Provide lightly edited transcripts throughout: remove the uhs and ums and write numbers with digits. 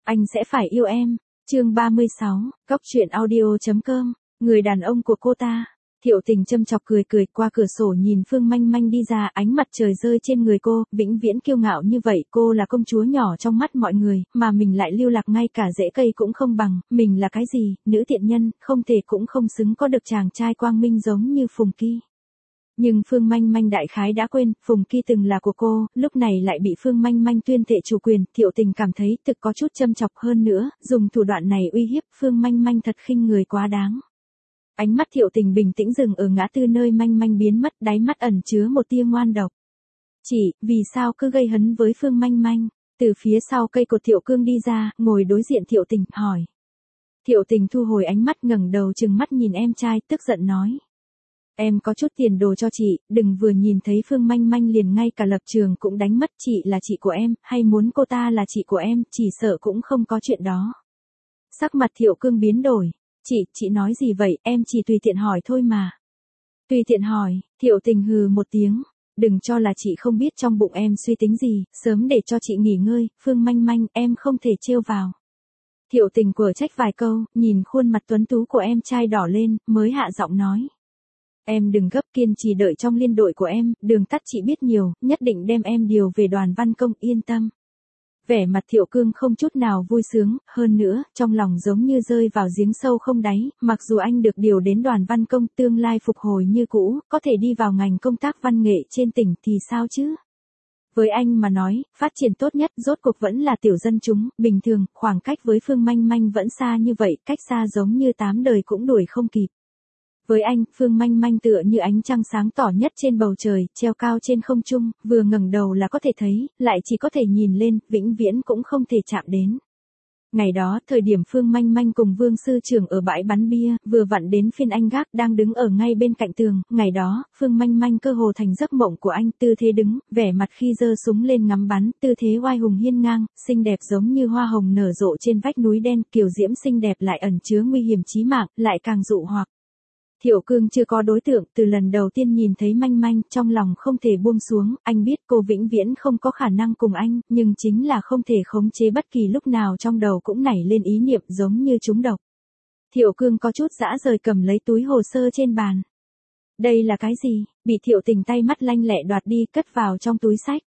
Anh sẽ phải yêu em. Chương 36, Góc truyện audio.com. Người đàn ông của cô ta. Thiệu Tình châm chọc cười cười qua cửa sổ nhìn Phương Manh Manh đi ra, ánh mặt trời rơi trên người cô, vĩnh viễn kiêu ngạo như vậy, cô là công chúa nhỏ trong mắt mọi người, mà mình lại lưu lạc ngay cả rễ cây cũng không bằng, mình là cái gì, nữ tiện nhân, không thể cũng không xứng có được chàng trai quang minh giống như Phùng Ki. Nhưng Phương Manh Manh đại khái đã quên, Phùng Ki từng là của cô, lúc này lại bị Phương Manh Manh tuyên thệ chủ quyền, Thiệu Tình cảm thấy thực có chút châm chọc hơn nữa, dùng thủ đoạn này uy hiếp Phương Manh Manh thật khinh người quá đáng. Ánh mắt Thiệu Tình bình tĩnh dừng ở ngã tư nơi Manh Manh biến mất, đáy mắt ẩn chứa một tia ngoan độc. Chị, vì sao cứ gây hấn với Phương Manh Manh? Từ phía sau cây cột Thiệu Cương đi ra, ngồi đối diện Thiệu Tình, hỏi. Thiệu Tình thu hồi ánh mắt ngẩng đầu trừng mắt nhìn em trai, tức giận nói. Em có chút tiền đồ cho chị, đừng vừa nhìn thấy Phương Manh Manh liền ngay cả lập trường cũng đánh mất, chị là chị của em, hay muốn cô ta là chị của em, chỉ sợ cũng không có chuyện đó. Sắc mặt Thiệu Cương biến đổi. Chị nói gì vậy, em chỉ tùy tiện hỏi thôi mà. Tùy tiện hỏi, Thiệu Tình hừ một tiếng. Đừng cho là chị không biết trong bụng em suy tính gì, sớm để cho chị nghỉ ngơi, Phương Manh Manh, em không thể trêu vào. Thiệu Tình quở trách vài câu, nhìn khuôn mặt tuấn tú của em trai đỏ lên, mới hạ giọng nói. Em đừng gấp, kiên trì đợi trong liên đội của em, đường tắt chị biết nhiều, nhất định đem em điều về đoàn văn công, yên tâm. Vẻ mặt Thiệu Cương không chút nào vui sướng, hơn nữa, trong lòng giống như rơi vào giếng sâu không đáy, mặc dù anh được điều đến đoàn văn công tương lai phục hồi như cũ, có thể đi vào ngành công tác văn nghệ trên tỉnh thì sao chứ? Với anh mà nói, phát triển tốt nhất rốt cuộc vẫn là tiểu dân chúng, bình thường, khoảng cách với Phương Manh Manh vẫn xa như vậy, cách xa giống như 8 đời cũng đuổi không kịp. Với anh, Phương Manh Manh tựa như ánh trăng sáng tỏ nhất trên bầu trời, treo cao trên không trung, vừa ngẩng đầu là có thể thấy, lại chỉ có thể nhìn lên, vĩnh viễn cũng không thể chạm đến. Ngày đó, thời điểm Phương Manh Manh cùng Vương Sư Trưởng ở bãi bắn bia, vừa vặn đến phiên anh gác đang đứng ở ngay bên cạnh tường, ngày đó, Phương Manh Manh cơ hồ thành giấc mộng của anh, tư thế đứng, vẻ mặt khi giơ súng lên ngắm bắn, tư thế oai hùng hiên ngang, xinh đẹp giống như hoa hồng nở rộ trên vách núi đen, kiều diễm xinh đẹp lại ẩn chứa nguy hiểm chí mạng, lại càng dụ hoặc. Thiệu Cương chưa có đối tượng, từ lần đầu tiên nhìn thấy Manh Manh, trong lòng không thể buông xuống, anh biết cô vĩnh viễn không có khả năng cùng anh, nhưng chính là không thể khống chế bất kỳ lúc nào trong đầu cũng nảy lên ý niệm giống như trúng độc. Thiệu Cương có chút dã rời cầm lấy túi hồ sơ trên bàn. Đây là cái gì? Bị Thiệu Tình tay mắt lanh lẹ đoạt đi, cất vào trong túi xách.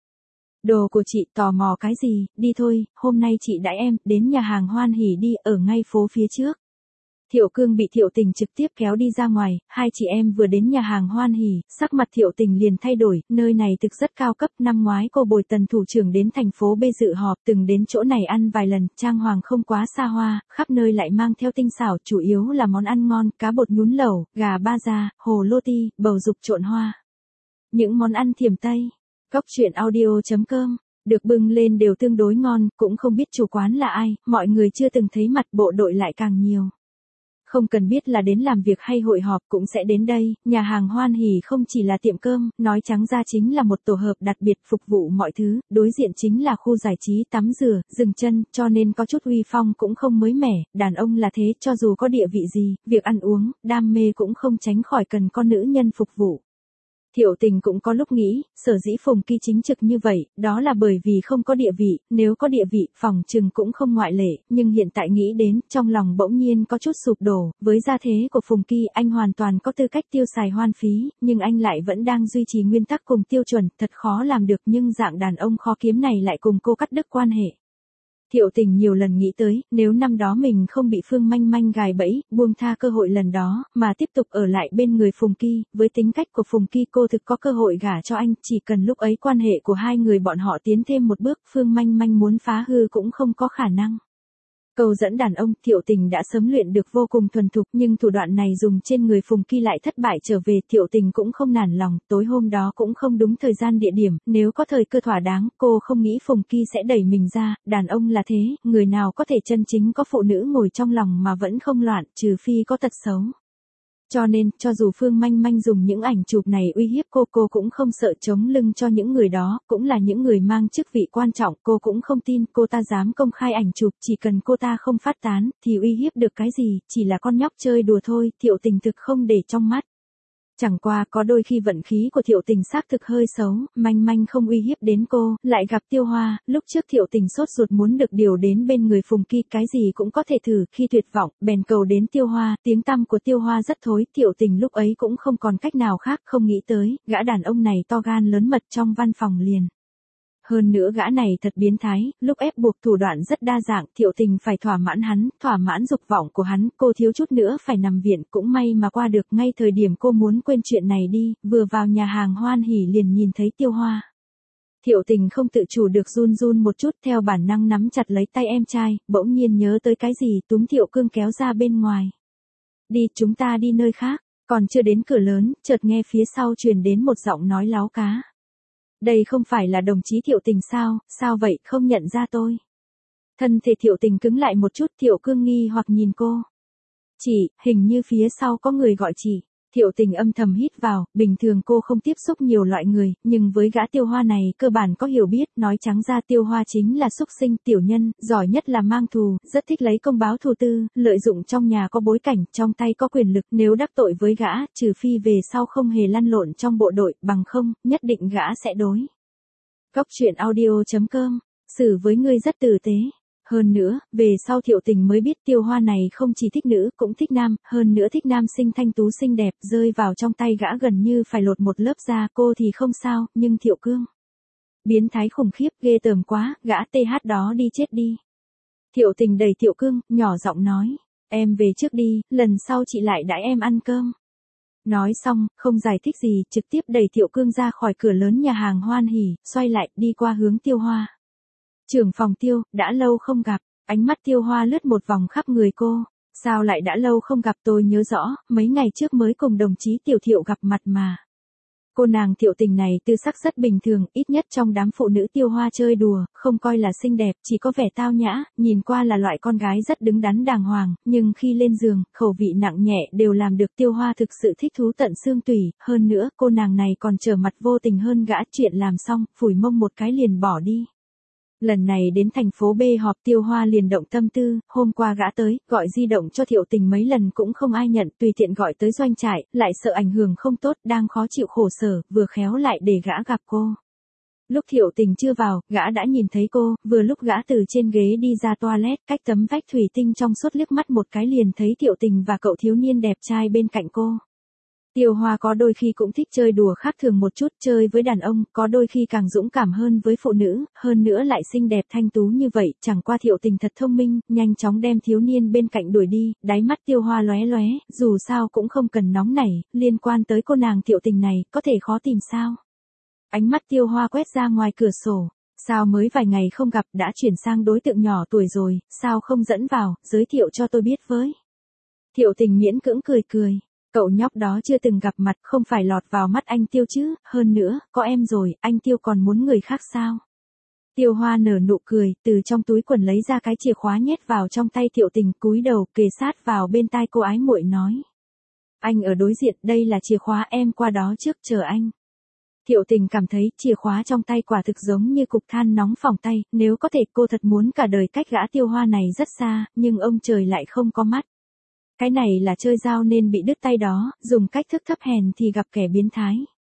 Đồ của chị, tò mò cái gì, đi thôi, hôm nay chị đãi em, đến nhà hàng Hoan Hỉ đi, ở ngay phố phía trước. Thiệu Cương bị Thiệu Tình trực tiếp kéo đi ra ngoài, hai chị em vừa đến nhà hàng Hoan Hỉ, sắc mặt Thiệu Tình liền thay đổi, nơi này thực rất cao cấp, năm ngoái cô bồi Tần thủ trưởng đến thành phố B dự họp, từng đến chỗ này ăn vài lần, trang hoàng không quá xa hoa, khắp nơi lại mang theo tinh xảo, chủ yếu là món ăn ngon, cá bột nhún lẩu, gà ba gia, hồ lô ti, bầu dục trộn hoa. Những món ăn thiểm Tây. Góc truyện audio.com. Được bưng lên đều tương đối ngon, cũng không biết chủ quán là ai, mọi người chưa từng thấy mặt, bộ đội lại càng nhiều. Không cần biết là đến làm việc hay hội họp cũng sẽ đến đây, nhà hàng Hoan Hỉ không chỉ là tiệm cơm, nói trắng ra chính là một tổ hợp đặc biệt phục vụ mọi thứ, đối diện chính là khu giải trí tắm rửa, dừng chân, cho nên có chút uy phong cũng không mới mẻ, đàn ông là thế, cho dù có địa vị gì, việc ăn uống, đam mê cũng không tránh khỏi cần con nữ nhân phục vụ. Thiệu Tình cũng có lúc nghĩ, sở dĩ Phùng Ki chính trực như vậy, đó là bởi vì không có địa vị, nếu có địa vị, phòng trừng cũng không ngoại lệ, nhưng hiện tại nghĩ đến, trong lòng bỗng nhiên có chút sụp đổ, với gia thế của Phùng Ki, anh hoàn toàn có tư cách tiêu xài hoan phí, nhưng anh lại vẫn đang duy trì nguyên tắc cùng tiêu chuẩn, thật khó làm được, nhưng dạng đàn ông khó kiếm này lại cùng cô cắt đứt quan hệ. Thiệu Tình nhiều lần nghĩ tới, nếu năm đó mình không bị Phương Manh Manh gài bẫy, buông tha cơ hội lần đó, mà tiếp tục ở lại bên người Phùng Ki, với tính cách của Phùng Ki cô thực có cơ hội gả cho anh, chỉ cần lúc ấy quan hệ của hai người bọn họ tiến thêm một bước, Phương Manh Manh muốn phá hư cũng không có khả năng. Câu dẫn đàn ông, Thiệu Tình đã sớm luyện được vô cùng thuần thục, nhưng thủ đoạn này dùng trên người Phùng Ki lại thất bại trở về, Thiệu Tình cũng không nản lòng, tối hôm đó cũng không đúng thời gian địa điểm, nếu có thời cơ thỏa đáng, cô không nghĩ Phùng Ki sẽ đẩy mình ra, đàn ông là thế, người nào có thể chân chính có phụ nữ ngồi trong lòng mà vẫn không loạn, trừ phi có tật xấu. Cho nên, cho dù Phương Manh Manh dùng những ảnh chụp này uy hiếp cô cũng không sợ chống lưng cho những người đó, cũng là những người mang chức vị quan trọng, cô cũng không tin cô ta dám công khai ảnh chụp, chỉ cần cô ta không phát tán, thì uy hiếp được cái gì, chỉ là con nhóc chơi đùa thôi, Thiệu Tình thực không để trong mắt. Chẳng qua có đôi khi vận khí của Thiệu Tình xác thực hơi xấu, manh manh không uy hiếp đến cô, lại gặp Tiêu Hoa, lúc trước Thiệu Tình sốt ruột muốn được điều đến bên người Phùng Kỳ, cái gì cũng có thể thử, khi tuyệt vọng, bèn cầu đến Tiêu Hoa, tiếng tăm của Tiêu Hoa rất thối, Thiệu Tình lúc ấy cũng không còn cách nào khác, không nghĩ tới, gã đàn ông này to gan lớn mật trong văn phòng liền. Hơn nữa gã này thật biến thái, lúc ép buộc thủ đoạn rất đa dạng, Thiệu Tình phải thỏa mãn hắn, thỏa mãn dục vọng của hắn, cô thiếu chút nữa phải nằm viện, cũng may mà qua được, ngay thời điểm cô muốn quên chuyện này đi, vừa vào nhà hàng Hoan Hỉ liền nhìn thấy Tiêu Hoa. Thiệu Tình không tự chủ được run run một chút, theo bản năng nắm chặt lấy tay em trai, bỗng nhiên nhớ tới cái gì, túm Thiệu Cương kéo ra bên ngoài. Đi, chúng ta đi nơi khác, còn chưa đến cửa lớn, chợt nghe phía sau truyền đến một giọng nói láo cá. Đây không phải là đồng chí Thiệu Tình sao vậy, không nhận ra tôi. Thân thể Thiệu Tình cứng lại một chút, Thiệu Cương nghi hoặc nhìn cô. Chị, hình như phía sau có người gọi chị. Thiệu Tình âm thầm hít vào, bình thường cô không tiếp xúc nhiều loại người, nhưng với gã Tiêu Hoa này cơ bản có hiểu biết, nói trắng ra Tiêu Hoa chính là xúc sinh tiểu nhân, giỏi nhất là mang thù, rất thích lấy công báo thù tư, lợi dụng trong nhà có bối cảnh, trong tay có quyền lực, nếu đắc tội với gã, trừ phi về sau không hề lăn lộn trong bộ đội, bằng không, nhất định gã sẽ đối. Góc truyện audio.com, xử với ngươi rất tử tế. Hơn nữa, về sau Thiệu Tình mới biết Tiêu Hoa này không chỉ thích nữ, cũng thích nam, hơn nữa thích nam sinh thanh tú xinh đẹp, rơi vào trong tay gã gần như phải lột một lớp da, cô thì không sao, nhưng Thiệu Cương. Biến thái khủng khiếp, ghê tởm quá, gã TH đó đi chết đi. Thiệu Tình đẩy Thiệu Cương, nhỏ giọng nói, em về trước đi, lần sau chị lại đãi em ăn cơm. Nói xong, không giải thích gì, trực tiếp đẩy Thiệu Cương ra khỏi cửa lớn nhà hàng Hoan Hỉ, xoay lại, đi qua hướng Tiêu Hoa. Trưởng phòng Tiêu, đã lâu không gặp, ánh mắt Tiêu Hoa lướt một vòng khắp người cô, sao lại đã lâu không gặp, tôi nhớ rõ, mấy ngày trước mới cùng đồng chí Tiểu Thiệu gặp mặt mà. Cô nàng Thiệu Tình này tư sắc rất bình thường, ít nhất trong đám phụ nữ Tiêu Hoa chơi đùa, không coi là xinh đẹp, chỉ có vẻ tao nhã, nhìn qua là loại con gái rất đứng đắn đàng hoàng, nhưng khi lên giường, khẩu vị nặng nhẹ đều làm được Tiêu Hoa thực sự thích thú tận xương tủy, hơn nữa, cô nàng này còn trở mặt vô tình hơn gã, chuyện làm xong, phủi mông một cái liền bỏ đi. Lần này đến thành phố B họp, Tiêu Hoa liền động tâm tư, hôm qua gã tới, gọi di động cho Thiệu Tình mấy lần cũng không ai nhận, tùy tiện gọi tới doanh trại, lại sợ ảnh hưởng không tốt, đang khó chịu khổ sở, vừa khéo lại để gã gặp cô. Lúc Thiệu Tình chưa vào, gã đã nhìn thấy cô, vừa lúc gã từ trên ghế đi ra toilet, cách tấm vách thủy tinh trong suốt liếc mắt một cái liền thấy Thiệu Tình và cậu thiếu niên đẹp trai bên cạnh cô. Tiêu Hoa có đôi khi cũng thích chơi đùa khác thường một chút, chơi với đàn ông, có đôi khi càng dũng cảm hơn với phụ nữ, hơn nữa lại xinh đẹp thanh tú như vậy, chẳng qua Thiệu Tình thật thông minh, nhanh chóng đem thiếu niên bên cạnh đuổi đi, đáy mắt Tiêu Hoa lóe lóe, dù sao cũng không cần nóng nảy, liên quan tới cô nàng Thiệu Tình này, có thể khó tìm sao. Ánh mắt Tiêu Hoa quét ra ngoài cửa sổ, sao mới vài ngày không gặp đã chuyển sang đối tượng nhỏ tuổi rồi, sao không dẫn vào, giới thiệu cho tôi biết với. Thiệu Tình miễn cưỡng cười cười. Cậu nhóc đó chưa từng gặp mặt, không phải lọt vào mắt anh Tiêu chứ, hơn nữa, có em rồi, anh Tiêu còn muốn người khác sao? Tiêu Hoa nở nụ cười, từ trong túi quần lấy ra cái chìa khóa nhét vào trong tay Thiệu Tình, cúi đầu, kề sát vào bên tai cô ái muội nói. Anh ở đối diện, đây là chìa khóa, em qua đó trước, chờ anh. Thiệu Tình cảm thấy chìa khóa trong tay quả thực giống như cục than nóng phỏng tay, nếu có thể cô thật muốn cả đời cách gã Tiêu Hoa này rất xa, nhưng ông trời lại không có mắt. Cái này là chơi dao nên bị đứt tay đó, dùng cách thức thấp hèn thì gặp kẻ biến thái.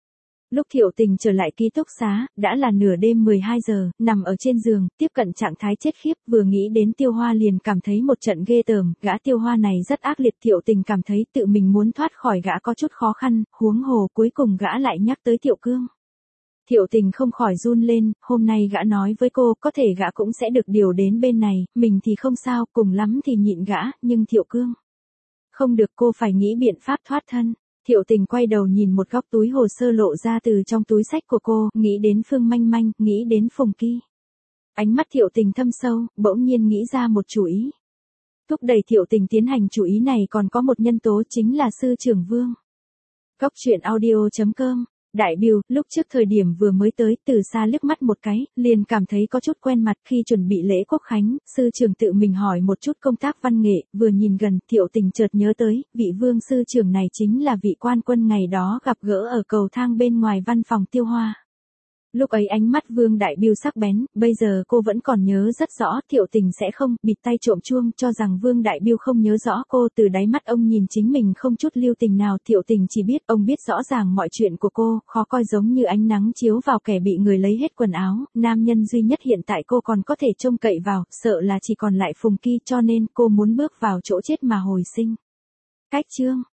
Lúc Thiệu Tình trở lại ký túc xá, đã là nửa đêm 12 giờ, nằm ở trên giường, tiếp cận trạng thái chết khiếp, vừa nghĩ đến Tiêu Hoa liền cảm thấy một trận ghê tởm, gã Tiêu Hoa này rất ác liệt, Thiệu Tình cảm thấy tự mình muốn thoát khỏi gã có chút khó khăn, huống hồ cuối cùng gã lại nhắc tới Thiệu Cương. Thiệu Tình không khỏi run lên, hôm nay gã nói với cô, có thể gã cũng sẽ được điều đến bên này, mình thì không sao, cùng lắm thì nhịn gã, nhưng Thiệu Cương. Không được, cô phải nghĩ biện pháp thoát thân. Thiệu Tình quay đầu nhìn một góc túi hồ sơ lộ ra từ trong túi sách của cô, nghĩ đến Phương Manh Manh, nghĩ đến Phùng Kỳ. Ánh mắt Thiệu Tình thâm sâu, bỗng nhiên nghĩ ra một chủ ý. Thúc đẩy Thiệu Tình tiến hành chủ ý này còn có một nhân tố chính là sư trưởng Vương. Góc truyện audio.com. Đại Biêu, lúc trước thời điểm vừa mới tới, từ xa liếc mắt một cái, liền cảm thấy có chút quen mặt. Khi chuẩn bị lễ quốc khánh, sư trưởng tự mình hỏi một chút công tác văn nghệ, vừa nhìn gần, Thiệu Tình chợt nhớ tới, vị Vương sư trưởng này chính là vị quan quân ngày đó gặp gỡ ở cầu thang bên ngoài văn phòng Tiêu Hoa. Lúc ấy ánh mắt Vương Đại Biêu sắc bén, bây giờ cô vẫn còn nhớ rất rõ, Thiệu Tình sẽ không, bịt tay trộm chuông, cho rằng Vương Đại Biêu không nhớ rõ cô, từ đáy mắt ông nhìn chính mình không chút lưu tình nào, Thiệu Tình chỉ biết, ông biết rõ ràng mọi chuyện của cô, khó coi giống như ánh nắng chiếu vào kẻ bị người lấy hết quần áo, nam nhân duy nhất hiện tại cô còn có thể trông cậy vào, sợ là chỉ còn lại Phùng Ki, cho nên cô muốn bước vào chỗ chết mà hồi sinh. Cách chương